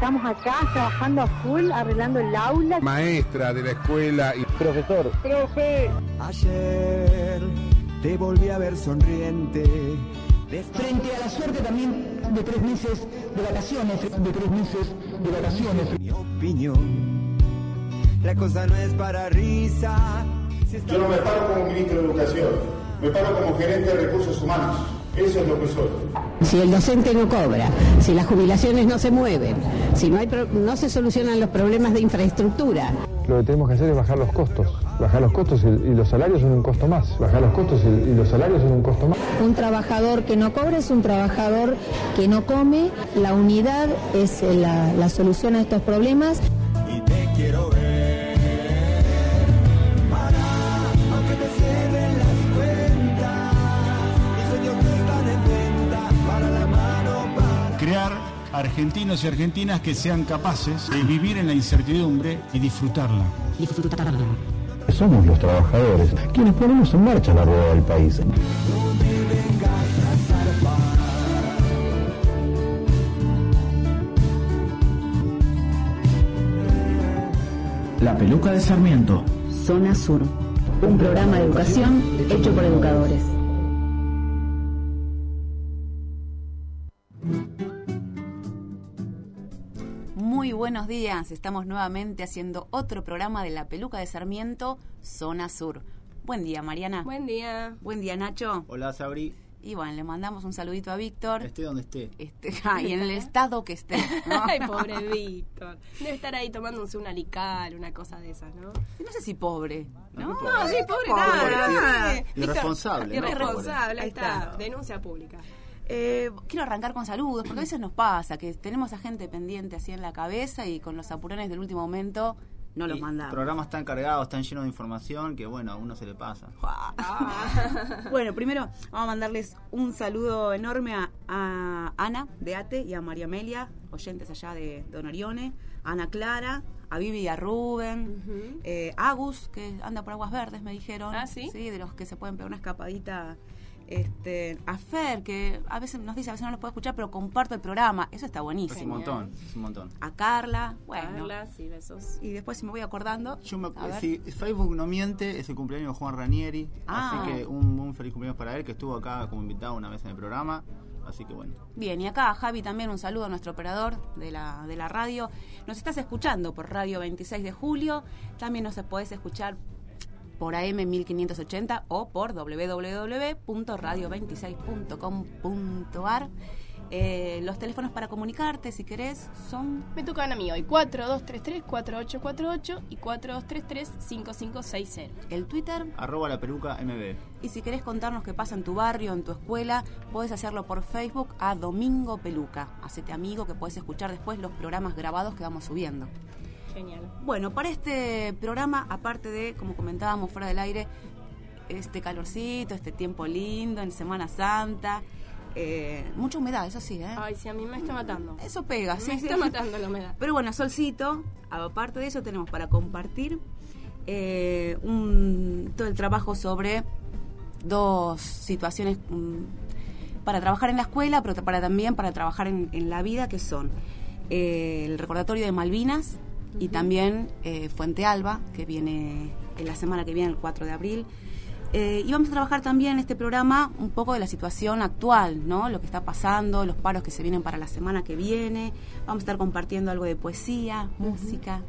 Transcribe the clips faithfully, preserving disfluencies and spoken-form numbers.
Estamos acá trabajando a full, arreglando el aula. Maestra de la escuela y profesor. Profe. Ayer te volví a ver sonriente. Frente a la suerte también de tres meses de vacaciones, de tres meses de vacaciones. Mi opinión, la cosa no es para risa. Si está... Yo no me paro como ministro de Educación, me paro como gerente de recursos humanos. Eso es lo que soy. Si el docente no cobra, si las jubilaciones no se mueven, si no hay pro- no se solucionan los problemas de infraestructura. Lo que tenemos que hacer es bajar los costos. Bajar los costos y, y los salarios son un costo más. Bajar los costos y, y los salarios son un costo más. Un trabajador que no cobra es un trabajador que no come. La unidad es la, la solución a estos problemas. Y te quiero ver. Crear argentinos y argentinas que sean capaces de vivir en la incertidumbre y disfrutarla. Somos los trabajadores quienes ponemos en marcha la rueda del país. La Peluca de Sarmiento. Zona Sur. Un programa de educación hecho por educadores. Muy buenos días, estamos nuevamente haciendo otro programa de La Peluca de Sarmiento, Zona Sur. Buen día, Mariana. Buen día. Buen día, Nacho. Hola, Sabri. Y bueno, le mandamos un saludito a Víctor. Esté donde esté. Este, ah, y en el estado que esté, ¿no? Ay, pobre Víctor. Debe estar ahí tomándose un alical, una cosa de esas, ¿no? No sé si pobre, ¿no? No, no sí, pobre, pobre nada. Sí. Irresponsable. ¿no? Irresponsable, ahí está. está. Denuncia pública. Eh, quiero arrancar con saludos, porque a veces nos pasa que tenemos a gente pendiente así en la cabeza y con los apurones del último momento no los mandamos. Los programas están cargados, están llenos de información que, bueno, a uno se le pasa. Bueno, primero vamos a mandarles un saludo enorme a, a Ana de ATE y a María Amelia, oyentes allá de Don Orione, a Ana Clara, a Vivi y a Rubén, uh-huh. eh, Agus, que anda por Aguas Verdes, me dijeron. ¿Ah, sí? Sí, de los que se pueden pegar una escapadita. Este, a Fer, que a veces nos dice, a veces no los puedo escuchar, pero comparto el programa. Eso está buenísimo. Es un montón, es un montón. A Carla, bueno. Carla, sí, besos. Y después, si me voy acordando. Yo me, si Facebook no miente, es el cumpleaños de Juan Ranieri. Ah. Así que un, un feliz cumpleaños para él, que estuvo acá como invitado una vez en el programa. Así que bueno. Bien, y acá a Javi también un saludo a nuestro operador de la, de la radio. Nos estás escuchando por Radio veintiséis de julio. También nos podés escuchar por A M mil quinientos ochenta o por doble u doble u doble u punto radio veintiséis punto com punto a r. Eh, los teléfonos para comunicarte, si querés, son... Me tocan a mí hoy, cuatro dos tres tres, cuatro ocho cuatro ocho y cuatro dos tres tres, cinco cinco seis cero. El Twitter... Arroba la peluca M B. Y si querés contarnos qué pasa en tu barrio, en tu escuela, podés hacerlo por Facebook a Domingo Peluca. Hacete amigo que podés escuchar después los programas grabados que vamos subiendo. Genial. Bueno, para este programa, aparte de, como comentábamos fuera del aire, este calorcito, este tiempo lindo en Semana Santa, eh, mucha humedad, eso sí, ¿eh? Ay, sí, a mí me está matando. Eso pega, me sí. Me está sí. matando la humedad. Pero bueno, solcito, aparte de eso tenemos para compartir eh, un, todo el trabajo sobre dos situaciones um, para trabajar en la escuela, pero para también para trabajar en, en la vida, que son eh, el recordatorio de Malvinas, y también eh, Fuente Alba, que viene en la semana que viene, el cuatro de abril. Eh, y vamos a trabajar también en este programa un poco de la situación actual, ¿no? Lo que está pasando, los paros que se vienen para la semana que viene. Vamos a estar compartiendo algo de poesía, uh-huh. música.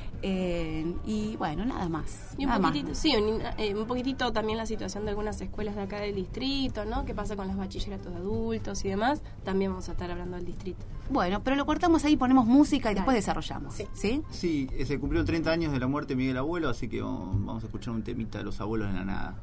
Eh, y bueno, nada más. Y un nada poquitito, más. sí, un, eh, un poquitito también la situación de algunas escuelas de acá del distrito, ¿no? ¿Qué pasa con los bachilleratos de adultos y demás? También vamos a estar hablando del distrito. Bueno, pero lo cortamos ahí, ponemos música y Dale. después desarrollamos. Sí. ¿Sí? Sí, se cumplieron treinta años de la muerte de Miguel Abuelo, así que vamos, vamos a escuchar un temita de los abuelos en la nada.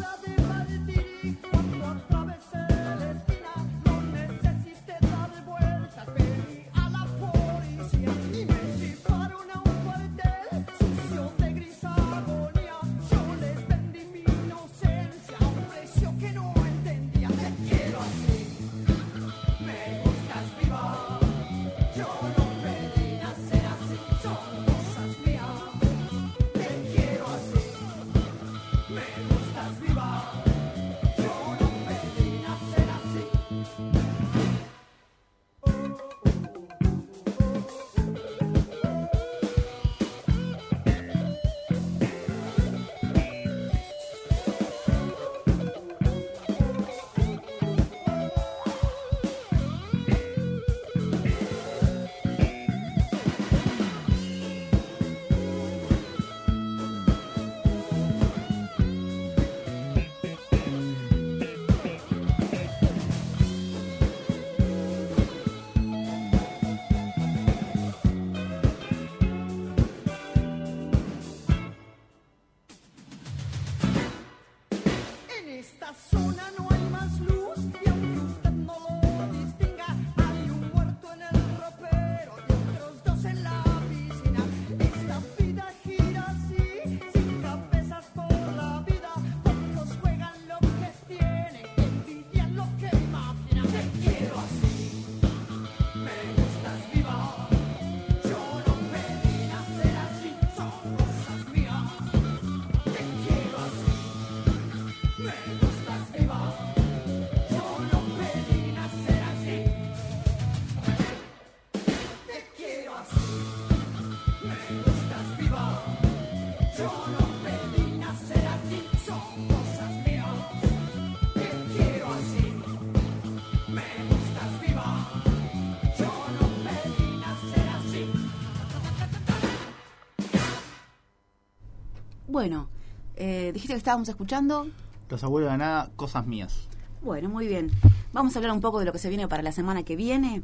Bueno, eh, dijiste que estábamos escuchando Los abuelos de la nada, cosas mías. Bueno, muy bien. Vamos a hablar un poco de lo que se viene para la semana que viene.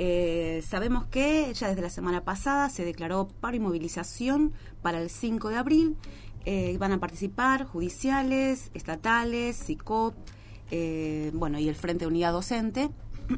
Eh, sabemos que ya desde la semana pasada se declaró paro y movilización para el cinco de abril. Eh, van a participar judiciales, estatales, SICOP, eh, bueno, y el Frente de Unidad Docente.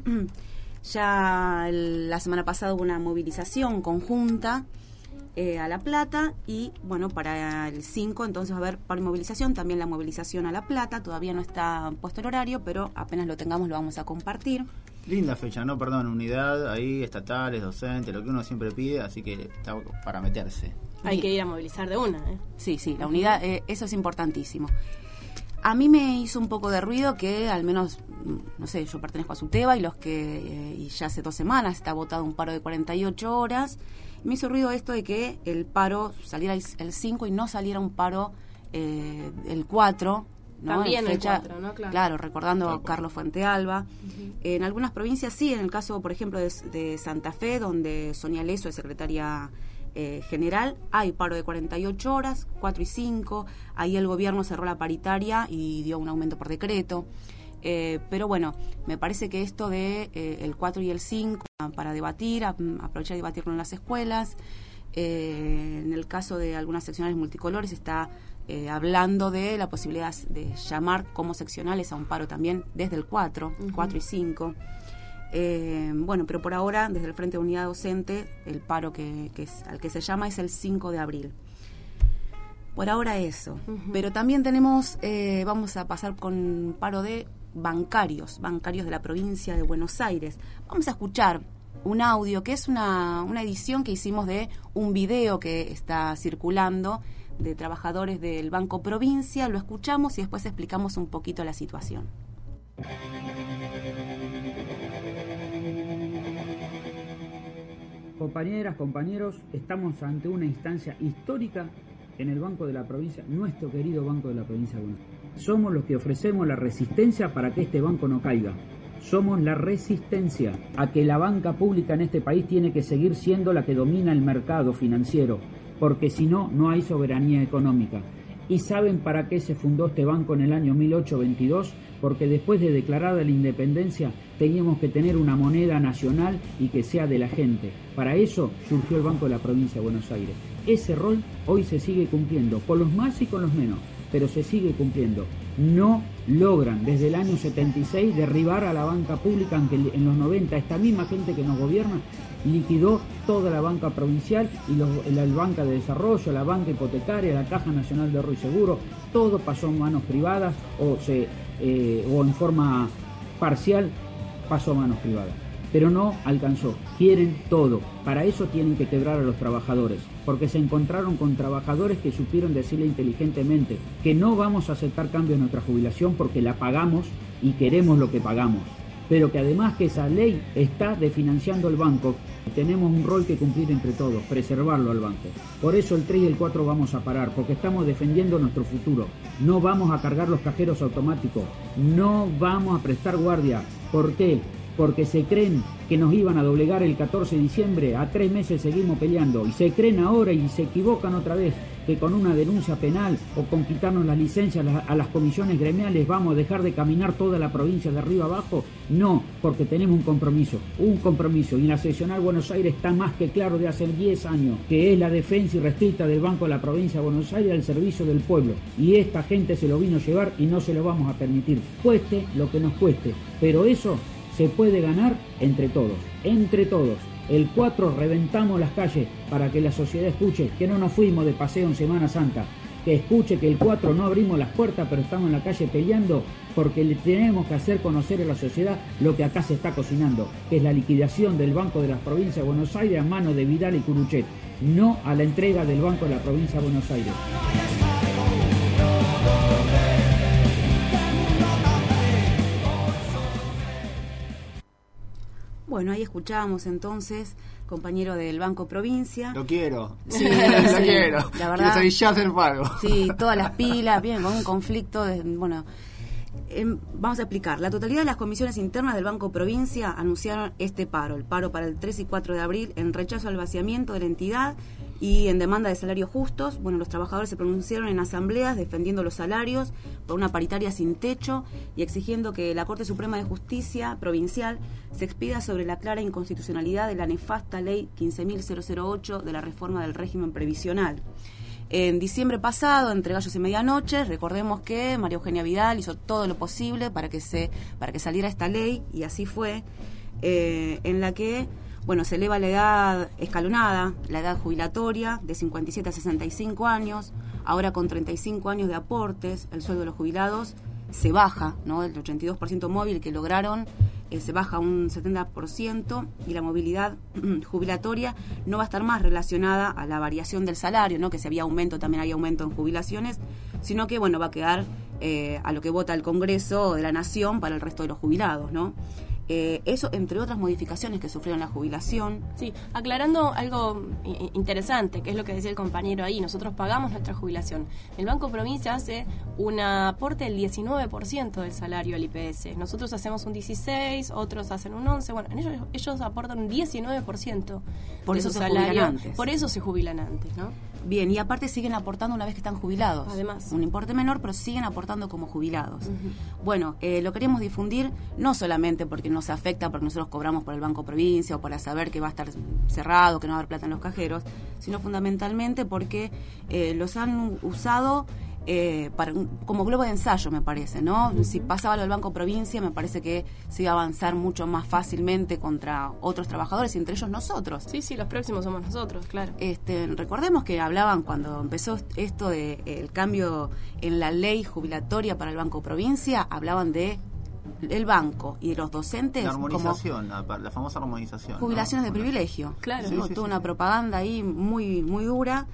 Ya el, la semana pasada hubo una movilización conjunta eh, a La Plata y, bueno, para el cinco entonces va a haber paro y movilización, también la movilización a La Plata. Todavía no está puesto el horario, pero apenas lo tengamos lo vamos a compartir. Linda fecha, ¿no? Perdón, unidad ahí, estatales, docentes, lo que uno siempre pide, así que está para meterse. Hay que ir a movilizar de una, ¿eh? Sí, sí, la unidad, eh, eso es importantísimo. A mí me hizo un poco de ruido que al menos, no sé, yo pertenezco a SUTEBA y los que, eh, y ya hace dos semanas está votado un paro de cuarenta y ocho horas. Me hizo ruido esto de que el paro saliera el cinco y no saliera un paro eh, el cuatro, ¿no? También fecha, el cuatro, ¿no? Claro, claro recordando a Carlos Fuentealba. Uh-huh. En algunas provincias sí, en el caso, por ejemplo, de, de Santa Fe, donde Sonia Leso es secretaria Eh, general, hay paro de cuarenta y ocho horas, cuatro y cinco, ahí el gobierno cerró la paritaria y dio un aumento por decreto, eh, pero bueno, me parece que esto de eh, el cuatro y el cinco para debatir, a, aprovechar y debatirlo en las escuelas, eh, en el caso de algunas seccionales multicolores está eh, hablando de la posibilidad de llamar como seccionales a un paro también desde el cuatro, uh-huh. cuatro y cinco. Eh, bueno, pero por ahora, desde el Frente de Unidad Docente, el paro que, que es, al que se llama es el cinco de abril. Por ahora eso. Uh-huh. Pero también tenemos, eh, vamos a pasar con paro de bancarios, bancarios de la provincia de Buenos Aires. Vamos a escuchar un audio que es una, una edición que hicimos de un video que está circulando de trabajadores del Banco Provincia. Lo escuchamos y después explicamos un poquito la situación. Compañeras, compañeros, estamos ante una instancia histórica en el Banco de la Provincia, nuestro querido Banco de la Provincia de Buenos Aires. Somos los que ofrecemos la resistencia para que este banco no caiga. Somos la resistencia a que la banca pública en este país tiene que seguir siendo la que domina el mercado financiero, porque si no, no hay soberanía económica. ¿Y saben para qué se fundó este banco en el año mil ochocientos veintidós? Porque después de declarada la independencia teníamos que tener una moneda nacional y que sea de la gente. Para eso surgió el Banco de la Provincia de Buenos Aires. Ese rol hoy se sigue cumpliendo, con los más y con los menos, pero se sigue cumpliendo. no logran desde el año setenta y seis derribar a la banca pública, aunque en los noventa esta misma gente que nos gobierna liquidó toda la banca provincial y los, la, la banca de desarrollo, la banca hipotecaria, la Caja Nacional de Ahorro y Seguro, todo pasó en manos privadas o, se, eh, o en forma parcial pasó a manos privadas. Pero no alcanzó, quieren todo, para eso tienen que quebrar a los trabajadores, porque se encontraron con trabajadores que supieron decirle inteligentemente que no vamos a aceptar cambios en nuestra jubilación porque la pagamos y queremos lo que pagamos, pero que además que esa ley está desfinanciando el banco, tenemos un rol que cumplir entre todos, preservarlo al banco. Por eso el tres y el cuatro vamos a parar, porque estamos defendiendo nuestro futuro, no vamos a cargar los cajeros automáticos, no vamos a prestar guardia. ¿Por qué? Porque se creen que nos iban a doblegar el catorce de diciembre, a tres meses seguimos peleando, y se creen ahora y se equivocan otra vez, que con una denuncia penal o con quitarnos las licencias a las comisiones gremiales vamos a dejar de caminar toda la provincia de arriba abajo. No, porque tenemos un compromiso, un compromiso, y en la seccional Buenos Aires está más que claro de hace diez años, que es la defensa irrestricta del Banco de la Provincia de Buenos Aires al servicio del pueblo, y esta gente se lo vino a llevar y no se lo vamos a permitir, cueste lo que nos cueste, pero eso se puede ganar entre todos, entre todos. El cuatro reventamos las calles para que la sociedad escuche que no nos fuimos de paseo en Semana Santa, que escuche que el cuatro no abrimos las puertas pero estamos en la calle peleando porque le tenemos que hacer conocer a la sociedad lo que acá se está cocinando, que es la liquidación del Banco de la Provincia de Buenos Aires a manos de Vidal y Curuchet, no a la entrega del Banco de la Provincia de Buenos Aires. Bueno, ahí escuchábamos entonces, compañero del Banco Provincia. Lo quiero. Sí, lo sí, quiero. La verdad. Quiero ya hacer pago. Sí, todas las pilas, bien, con un conflicto. De, bueno, eh, vamos a explicar. La totalidad de las comisiones internas del Banco Provincia anunciaron este paro, el paro para el tres y cuatro de abril, en rechazo al vaciamiento de la entidad y en demanda de salarios justos. Bueno, los trabajadores se pronunciaron en asambleas defendiendo los salarios por una paritaria sin techo y exigiendo que la Corte Suprema de Justicia Provincial se expida sobre la clara inconstitucionalidad de la nefasta Ley quince mil ocho de la reforma del régimen previsional. En diciembre pasado, entre gallos y medianoche, recordemos que María Eugenia Vidal hizo todo lo posible para que se para que saliera esta ley, y así fue, eh, en la que bueno, se eleva la edad escalonada, la edad jubilatoria, de cincuenta y siete a sesenta y cinco años, ahora con treinta y cinco años de aportes, el sueldo de los jubilados se baja, ¿no? El ochenta y dos por ciento móvil que lograron eh, se baja un setenta por ciento, y la movilidad jubilatoria no va a estar más relacionada a la variación del salario, ¿no? Que si había aumento, también hay aumento en jubilaciones, sino que bueno, va a quedar eh, a lo que vota el Congreso de la Nación para el resto de los jubilados, ¿no? Eh, eso, entre otras modificaciones que sufrieron la jubilación. Sí, aclarando algo interesante, que es lo que decía el compañero ahí, nosotros pagamos nuestra jubilación. El Banco Provincia hace un aporte del diecinueve por ciento del salario al I P S. Nosotros hacemos un dieciséis por ciento, otros hacen un once por ciento. Bueno, ellos, ellos aportan un diecinueve por ciento por de eso su se salario. jubilan antes. Por eso se jubilan antes, ¿no? Bien, y aparte siguen aportando una vez que están jubilados. Además. Un importe menor, pero siguen aportando como jubilados. Uh-huh. Bueno, eh, lo queremos difundir no solamente porque nos afecta, porque nosotros cobramos por el Banco Provincia o para saber que va a estar cerrado, que no va a haber plata en los cajeros, sino fundamentalmente porque eh, los han usado eh, para, como globo de ensayo, me parece, ¿no? Uh-huh. Si pasaba lo del Banco Provincia, me parece que se iba a avanzar mucho más fácilmente contra otros trabajadores, y entre ellos nosotros. Sí, sí, los próximos somos nosotros, claro. Este, recordemos que hablaban cuando empezó esto de eh, el cambio en la ley jubilatoria para el Banco Provincia, hablaban de el banco y de los docentes la armonización, como la, la famosa armonización, jubilaciones, ¿no? de privilegio. Claro, ¿no? Sí, sí, Toda sí. una propaganda ahí muy muy dura.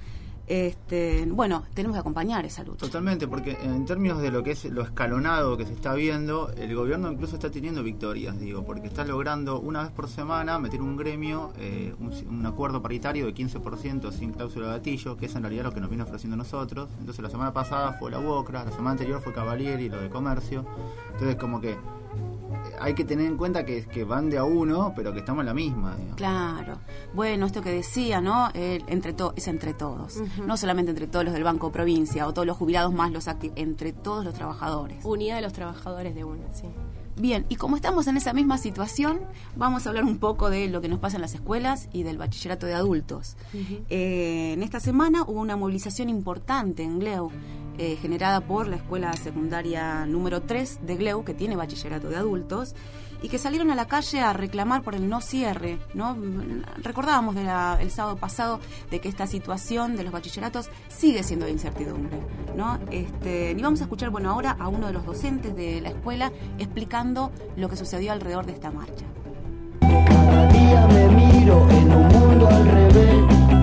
Este, bueno, tenemos que acompañar esa lucha. Totalmente, porque en términos de lo que es lo escalonado que se está viendo, el gobierno incluso está teniendo victorias, digo, porque está logrando una vez por semana meter un gremio, eh, un, un acuerdo paritario de quince por ciento sin cláusula de gatillo, que es en realidad lo que nos viene ofreciendo nosotros. Entonces la semana pasada fue la UOCRA, la semana anterior fue Cavalieri, lo de comercio. Entonces como que hay que tener en cuenta que, que van de a uno, pero que estamos en la misma, digamos. Claro. Bueno, esto que decía, ¿no? El, entre to- es entre todos. Uh-huh. No solamente entre todos los del Banco Provincia o todos los jubilados más los activos, entre todos los trabajadores. Unidad de los trabajadores de una, sí. Bien, y como estamos en esa misma situación, vamos a hablar un poco de lo que nos pasa en las escuelas y del bachillerato de adultos. Uh-huh. Eh, en esta semana hubo una movilización importante en Gleu, eh, generada por la escuela secundaria número tres de Gleu, que tiene bachillerato de adultos, y que salieron a la calle a reclamar por el no cierre, ¿no? Recordábamos de la, el sábado pasado de que esta situación de los bachilleratos sigue siendo de incertidumbre, ¿no? Este, y vamos a escuchar, bueno, ahora a uno de los docentes de la escuela explicando lo que sucedió alrededor de esta marcha. Cada día me miro en un mundo al revés.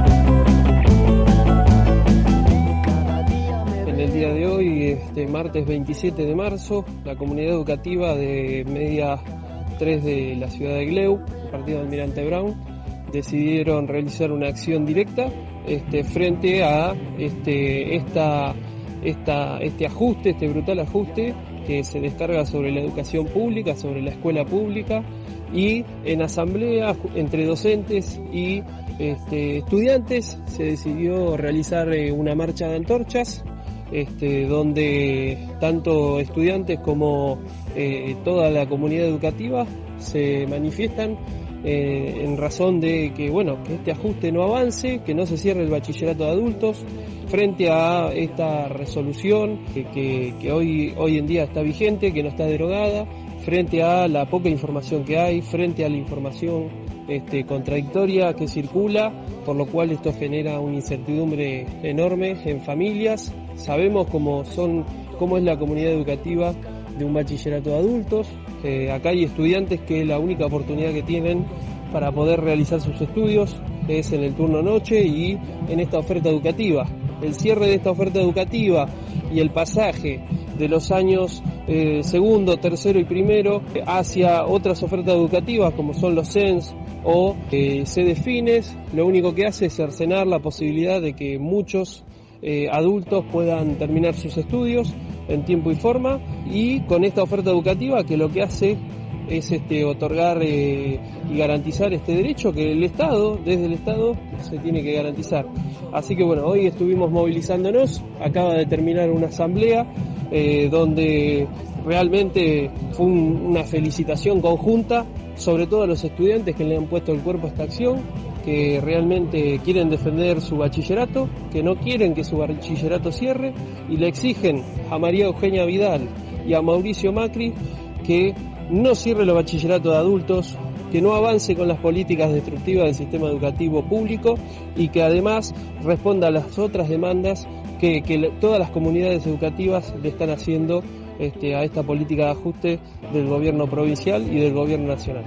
En el día de hoy, este martes veintisiete de marzo, la comunidad educativa de Media tres de la ciudad de Gleu, partido de Almirante Brown, decidieron realizar una acción directa este, frente a este, esta, esta, este ajuste, este brutal ajuste que se descarga sobre la educación pública, sobre la escuela pública, y en asamblea entre docentes y este, estudiantes se decidió realizar eh, una marcha de antorchas, este, donde tanto estudiantes como eh, toda la comunidad educativa se manifiestan eh, en razón de que, bueno, que este ajuste no avance, que no se cierre el bachillerato de adultos, frente a esta resolución que, que, que hoy, hoy en día está vigente, que no está derogada, frente a la poca información que hay, frente a la información este, contradictoria que circula, por lo cual esto genera una incertidumbre enorme en familias. Sabemos cómo son, cómo es la comunidad educativa de un bachillerato de adultos. Eh, acá hay estudiantes que la única oportunidad que tienen para poder realizar sus estudios es en el turno noche y en esta oferta educativa. El cierre de esta oferta educativa y el pasaje de los años eh, segundo, tercero y primero hacia otras ofertas educativas como son los C E N S o eh, C D Fines, lo único que hace es cercenar la posibilidad de que muchos eh, adultos puedan terminar sus estudios en tiempo y forma, y con esta oferta educativa que lo que hace es este, otorgar eh, y garantizar este derecho que el Estado, desde el Estado, se tiene que garantizar. Así que bueno, hoy estuvimos movilizándonos, acaba de terminar una asamblea eh, donde realmente fue un, una felicitación conjunta, sobre todo a los estudiantes que le han puesto el cuerpo a esta acción, que realmente quieren defender su bachillerato, que no quieren que su bachillerato cierre, y le exigen a María Eugenia Vidal y a Mauricio Macri que no cierre los bachilleratos de adultos, que no avance con las políticas destructivas del sistema educativo público y que además responda a las otras demandas que, que todas las comunidades educativas le están haciendo este, a esta política de ajuste del gobierno provincial y del gobierno nacional.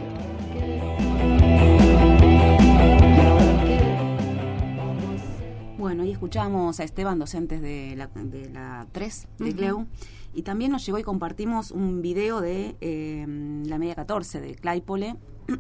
Bueno, y escuchamos a Esteban, docentes de la, de la tres de Gleu, uh-huh. Y también nos llegó y compartimos un video de eh, la Media catorce de Claypole,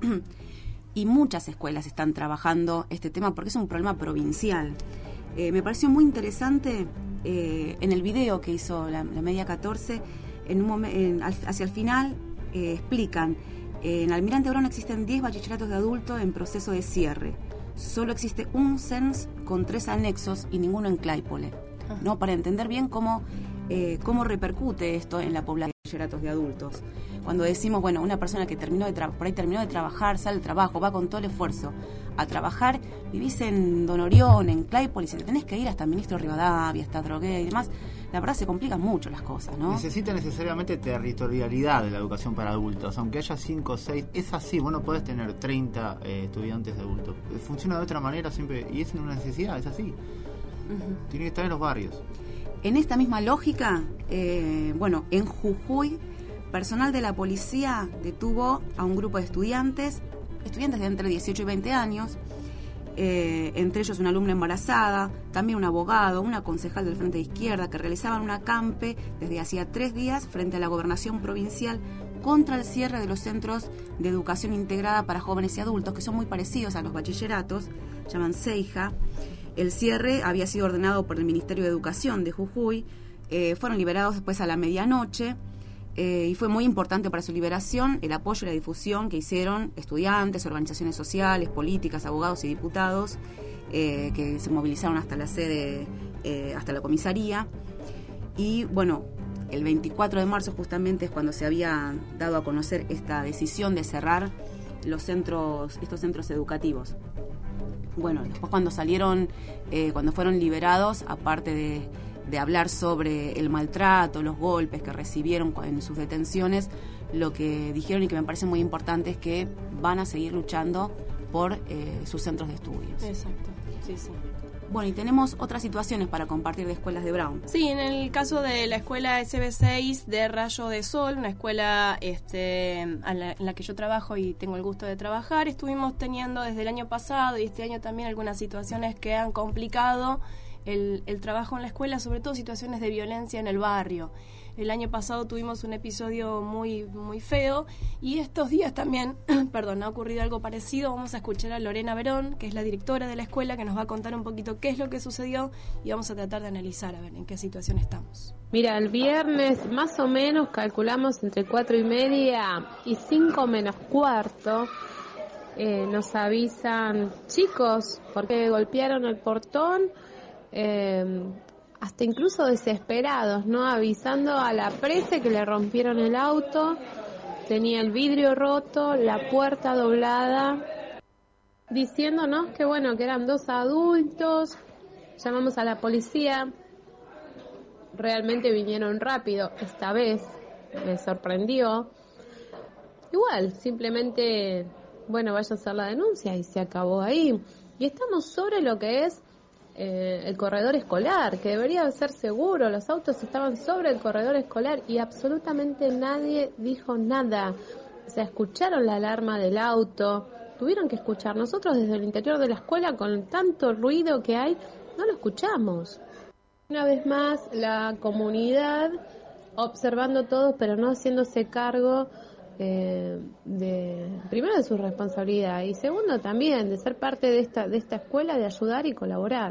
y muchas escuelas están trabajando este tema porque es un problema provincial. Eh, me pareció muy interesante eh, en el video que hizo la, la Media catorce, en un momen, en, hacia el final eh, explican, eh, en Almirante Brown existen diez bachilleratos de adultos en proceso de cierre. Solo existe un C E N S con tres anexos y ninguno en Claypole, ¿no? Para entender bien cómo, eh, cómo repercute esto en la población de bachilleratos de adultos. Cuando decimos, bueno, una persona que terminó de tra- por ahí terminó de trabajar, sale al trabajo, va con todo el esfuerzo a trabajar, vivís en Don Orión, en Claypole, y si te tenés que ir hasta Ministro Rivadavia, hasta Drogué y demás, la verdad se complican mucho las cosas, ¿no? Necesita necesariamente territorialidad de la educación para adultos, aunque haya cinco o seis, es así, vos no podés tener treinta eh, estudiantes de adultos, funciona de otra manera siempre, y es una necesidad, es así, uh-huh. Tiene que estar en los barrios. En esta misma lógica, eh, bueno, en Jujuy, personal de la policía detuvo a un grupo de estudiantes, estudiantes de entre dieciocho y veinte años, eh, entre ellos una alumna embarazada, también un abogado, una concejal del Frente de Izquierda, que realizaban un acampe desde hacía tres días frente a la gobernación provincial contra el cierre de los centros de educación integrada para jóvenes y adultos, que son muy parecidos a los bachilleratos, llaman CEIJA. El cierre había sido ordenado por el Ministerio de Educación de Jujuy, eh, fueron liberados después a la medianoche. Eh, y fue muy importante para su liberación el apoyo y la difusión que hicieron estudiantes, organizaciones sociales, políticas, abogados y diputados, eh, que se movilizaron hasta la sede, eh, hasta la comisaría. Y bueno, el veinticuatro de marzo justamente es cuando se había dado a conocer esta decisión de cerrar los centros, estos centros educativos. Bueno, después cuando salieron, eh, cuando fueron liberados, aparte de de hablar sobre el maltrato, los golpes que recibieron en sus detenciones, lo que dijeron y que me parece muy importante es que van a seguir luchando por eh, sus centros de estudios. Exacto, sí, sí. Bueno, y tenemos otras situaciones para compartir de escuelas de Brown. Sí, en el caso de la escuela S B seis de Rayo de Sol, una escuela este, en, la, en la que yo trabajo y tengo el gusto de trabajar, estuvimos teniendo desde el año pasado y este año también algunas situaciones que han complicado el, el trabajo en la escuela, sobre todo situaciones de violencia en el barrio. El año pasado tuvimos un episodio muy muy feo y estos días también, perdón, ha ocurrido algo parecido. Vamos a escuchar a Lorena Verón, que es la directora de la escuela, que nos va a contar un poquito qué es lo que sucedió y vamos a tratar de analizar a ver en qué situación estamos. Mira, el viernes más o menos calculamos entre cuatro y media y cinco menos cuarto. Eh, nos avisan, chicos, porque golpearon el portón. Eh, hasta incluso desesperados, ¿no? Avisando a la presa que le rompieron el auto, tenía el vidrio roto, la puerta doblada, diciéndonos que bueno, que eran dos adultos. Llamamos a la policía, realmente vinieron rápido, esta vez me sorprendió. Igual, simplemente, bueno, vaya a hacer la denuncia y se acabó ahí. Y estamos sobre lo que es Eh, el corredor escolar, que debería ser seguro. Los autos estaban sobre el corredor escolar y absolutamente nadie dijo nada. O sea, escucharon la alarma del auto, tuvieron que escuchar. Nosotros desde el interior de la escuela, con tanto ruido que hay, no lo escuchamos. Una vez más, la comunidad observando todo, pero no haciéndose cargo eh, de, primero de su responsabilidad y segundo también de ser parte de esta, de esta escuela, de ayudar y colaborar.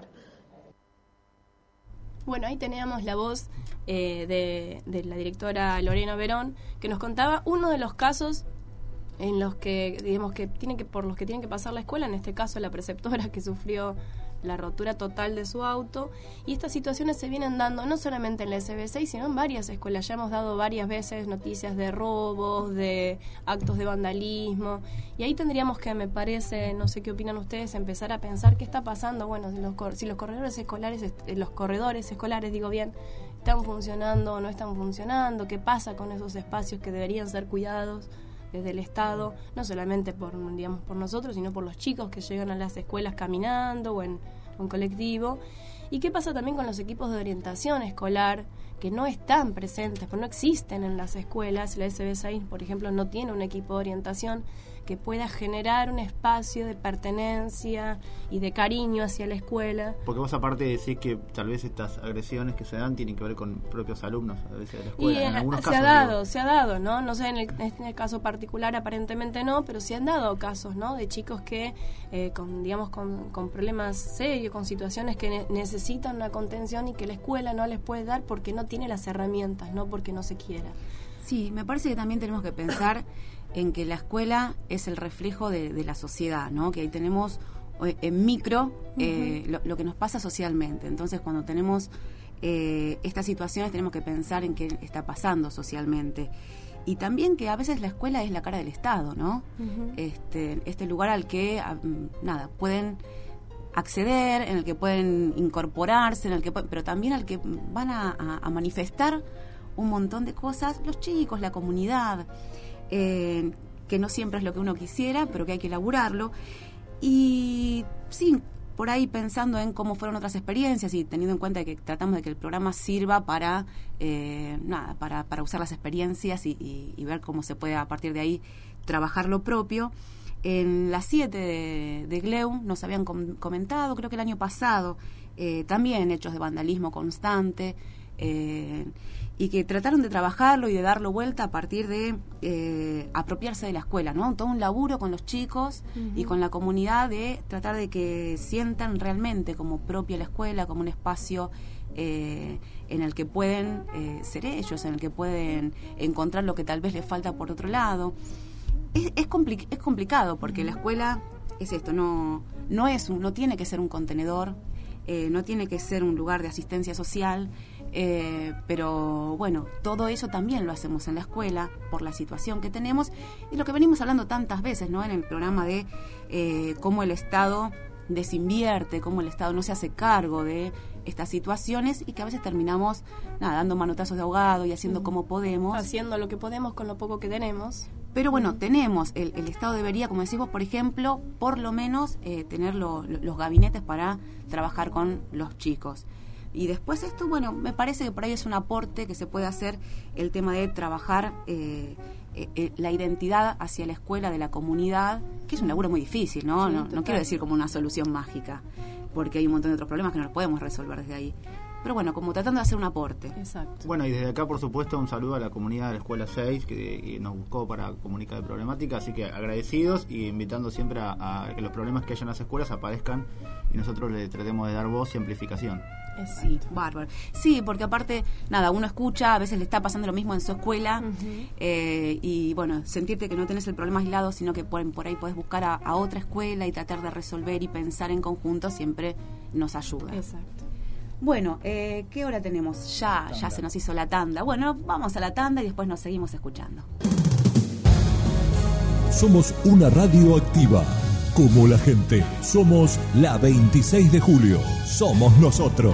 Bueno, ahí teníamos la voz eh, de, de la directora Lorena Verón, que nos contaba uno de los casos en los que, digamos, que tiene que por los que tiene que pasar la escuela, en este caso la preceptora que sufrió la rotura total de su auto, y estas situaciones se vienen dando no solamente en la S B seis, sino en varias escuelas. Ya hemos dado varias veces noticias de robos, de actos de vandalismo, y ahí tendríamos que, me parece, no sé qué opinan ustedes, empezar a pensar qué está pasando. Bueno, si los, si los corredores escolares, los corredores escolares, digo bien, están funcionando o no están funcionando, qué pasa con esos espacios que deberían ser cuidados desde el Estado, no solamente por, digamos, por nosotros, sino por los chicos que llegan a las escuelas caminando o en, o en colectivo. ¿Y qué pasa también con los equipos de orientación escolar que no están presentes, pues no existen en las escuelas? La S B seis, por ejemplo, no tiene un equipo de orientación que pueda generar un espacio de pertenencia y de cariño hacia la escuela. Porque vos aparte decís que tal vez estas agresiones que se dan tienen que ver con propios alumnos a veces de la escuela. Y en algunos se casos, ha dado, digo. se ha dado, ¿no? No sé, en el, en el caso particular aparentemente no, pero se han dado casos, ¿no? De chicos que, eh, con, digamos, con, con problemas serios, con situaciones que ne- necesitan una contención y que la escuela no les puede dar porque no tiene las herramientas, no porque no se quiera. Sí, me parece que también tenemos que pensar en que la escuela es el reflejo de, de la sociedad, ¿no? Que ahí tenemos en micro eh, uh-huh. lo, lo que nos pasa socialmente. Entonces, cuando tenemos eh, estas situaciones, tenemos que pensar en qué está pasando socialmente. Y también que a veces la escuela es la cara del Estado, ¿no? Uh-huh. Este, este lugar al que, nada, pueden acceder, en el que pueden incorporarse, en el que pueden, pero también al que van a, a, a manifestar un montón de cosas, los chicos, la comunidad. Eh, que no siempre es lo que uno quisiera, pero que hay que elaborarlo. Y sí, por ahí pensando en cómo fueron otras experiencias y teniendo en cuenta que tratamos de que el programa sirva para eh, nada, para, para usar las experiencias y, y, y ver cómo se puede a partir de ahí trabajar lo propio. En las siete de, de Gleu nos habían com- comentado, creo que el año pasado, eh, también hechos de vandalismo constante, eh, y que trataron de trabajarlo y de darlo vuelta a partir de eh, apropiarse de la escuela, ¿no? Todo un laburo con los chicos uh-huh. y con la comunidad de tratar de que sientan realmente como propia la escuela, como un espacio eh, en el que pueden eh, ser ellos, en el que pueden encontrar lo que tal vez les falta por otro lado. Es, es, compli- es complicado porque uh-huh. la escuela es esto, no, no, es un, no tiene que ser un contenedor, eh, no tiene que ser un lugar de asistencia social. Eh, pero bueno, todo eso también lo hacemos en la escuela por la situación que tenemos y lo que venimos hablando tantas veces, ¿no? En el programa de eh, cómo el Estado desinvierte, cómo el Estado no se hace cargo de estas situaciones y que a veces terminamos nada, dando manotazos de ahogado y haciendo como podemos. Haciendo lo que podemos con lo poco que tenemos. Pero bueno, tenemos, el, el Estado debería, como decís vos, por ejemplo, por lo menos eh, tener lo, lo, los gabinetes para trabajar con los chicos. Y después esto, bueno, me parece que por ahí es un aporte que se puede hacer el tema de trabajar eh, eh, la identidad hacia la escuela de la comunidad, que es un laburo muy difícil, ¿no? Sí, no, no quiero decir como una solución mágica, porque hay un montón de otros problemas que no los podemos resolver desde ahí. Pero bueno, como tratando de hacer un aporte. Exacto. Bueno, y desde acá, por supuesto, un saludo a la comunidad de la Escuela seis, que, que nos buscó para comunicar de problemática, así que agradecidos y invitando siempre a, a que los problemas que hay en las escuelas aparezcan y nosotros le tratemos de dar voz y amplificación. Sí, bárbaro. Sí, porque aparte, nada, uno escucha, a veces le está pasando lo mismo en su escuela, uh-huh. eh, y bueno, sentirte que no tenés el problema aislado, sino que por, por ahí podés buscar a, a otra escuela y tratar de resolver y pensar en conjunto siempre nos ayuda. Exacto. Bueno, eh, ¿qué hora tenemos? Ya, tanda. ya se nos hizo la tanda. Bueno, vamos a la tanda y después nos seguimos escuchando. Somos una radio activa. Como la gente, somos la veintiséis de julio, somos nosotros.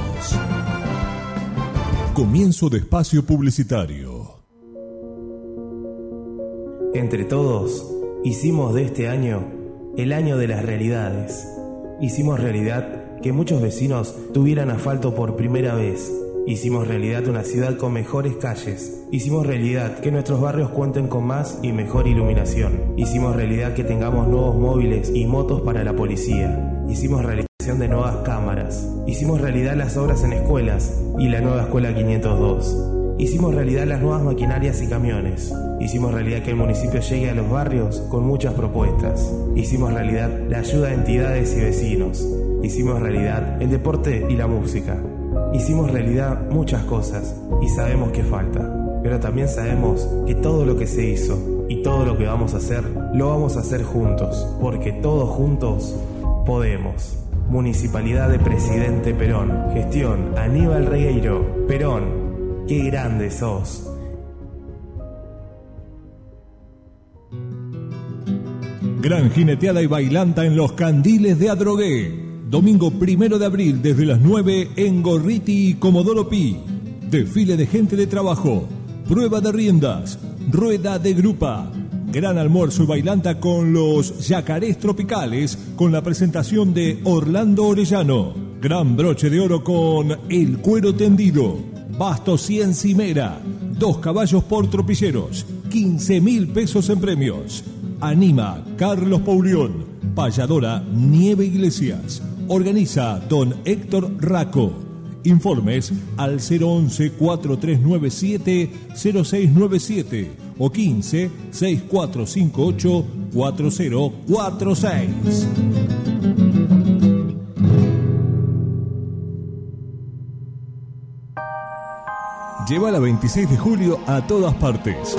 Comienzo de espacio publicitario. Entre todos, hicimos de este año el año de las realidades. Hicimos realidad que muchos vecinos tuvieran asfalto por primera vez. Hicimos realidad una ciudad con mejores calles. Hicimos realidad que nuestros barrios cuenten con más y mejor iluminación. Hicimos realidad que tengamos nuevos móviles y motos para la policía. Hicimos realización de nuevas cámaras. Hicimos realidad las obras en escuelas y la nueva escuela quinientos dos. Hicimos realidad las nuevas maquinarias y camiones. Hicimos realidad que el municipio llegue a los barrios con muchas propuestas. Hicimos realidad la ayuda a entidades y vecinos. Hicimos realidad el deporte y la música. Hicimos realidad muchas cosas y sabemos que falta. Pero también sabemos que todo lo que se hizo y todo lo que vamos a hacer, lo vamos a hacer juntos. Porque todos juntos podemos. Municipalidad de Presidente Perón. Gestión Aníbal Regueiro. Perón, qué grande sos. Gran jineteada y bailanta en los Candiles de Adrogué. Domingo primero de abril desde las nueve en Gorriti y Comodoro Pi. Desfile de gente de trabajo, prueba de riendas, rueda de grupa, gran almuerzo y bailanta con los yacarés tropicales con la presentación de Orlando Orellano. Gran broche de oro con El Cuero Tendido, bastos y encimera, dos caballos por tropilleros, quince mil pesos en premios. Anima Carlos Paulión, payadora Nieve Iglesias. Organiza don Héctor Raco. Informes al cero once, cuatro tres nueve siete, cero seis nueve siete o quince, seis cuatro cinco ocho, cuatro cero cuatro seis. Lleva la veintiséis de julio a todas partes.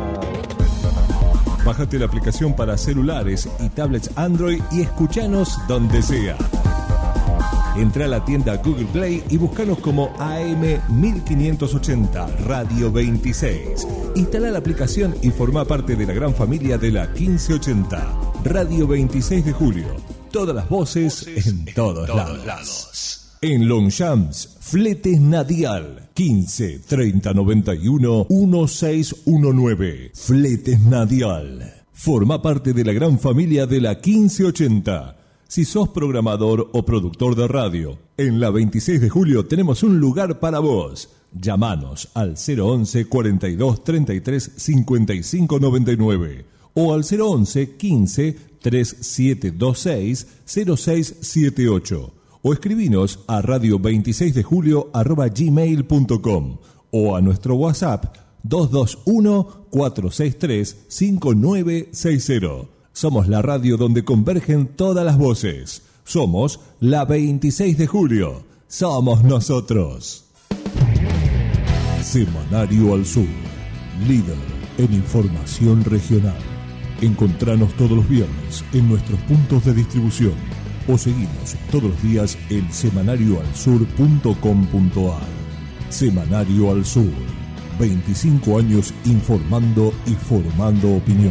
Bájate la aplicación para celulares y tablets Android y escuchanos donde sea. Entra a la tienda Google Play y búscanos como A M mil quinientos ochenta Radio veintiséis. Instala la aplicación y forma parte de la gran familia de la quince ochenta. Radio veintiséis de julio. Todas las voces en todos lados. En Longchamps, Fletes Nadial. quince, treinta, noventa y uno, dieciséis diecinueve. Fletes Nadial. Forma parte de la gran familia de la quince ochenta. Si sos programador o productor de radio, en la veintiséis de julio tenemos un lugar para vos. Llámanos al cero once, cuarenta y dos, treinta y tres, cincuenta y cinco noventa y nueve o al cero once, quince, treinta y siete veintiséis, cero seis siete ocho o escribinos a radio veintiséis de julio arroba gmail punto com o a nuestro WhatsApp dos dos uno, cuatro seis tres, cinco nueve seis cero. Somos la radio donde convergen todas las voces. Somos la veintiséis de julio. Somos nosotros. Semanario al Sur. Líder en información regional. Encontranos todos los viernes en nuestros puntos de distribución o seguimos todos los días en semanario al sur punto com punto a r. Semanario al Sur. veinticinco años informando y formando opinión.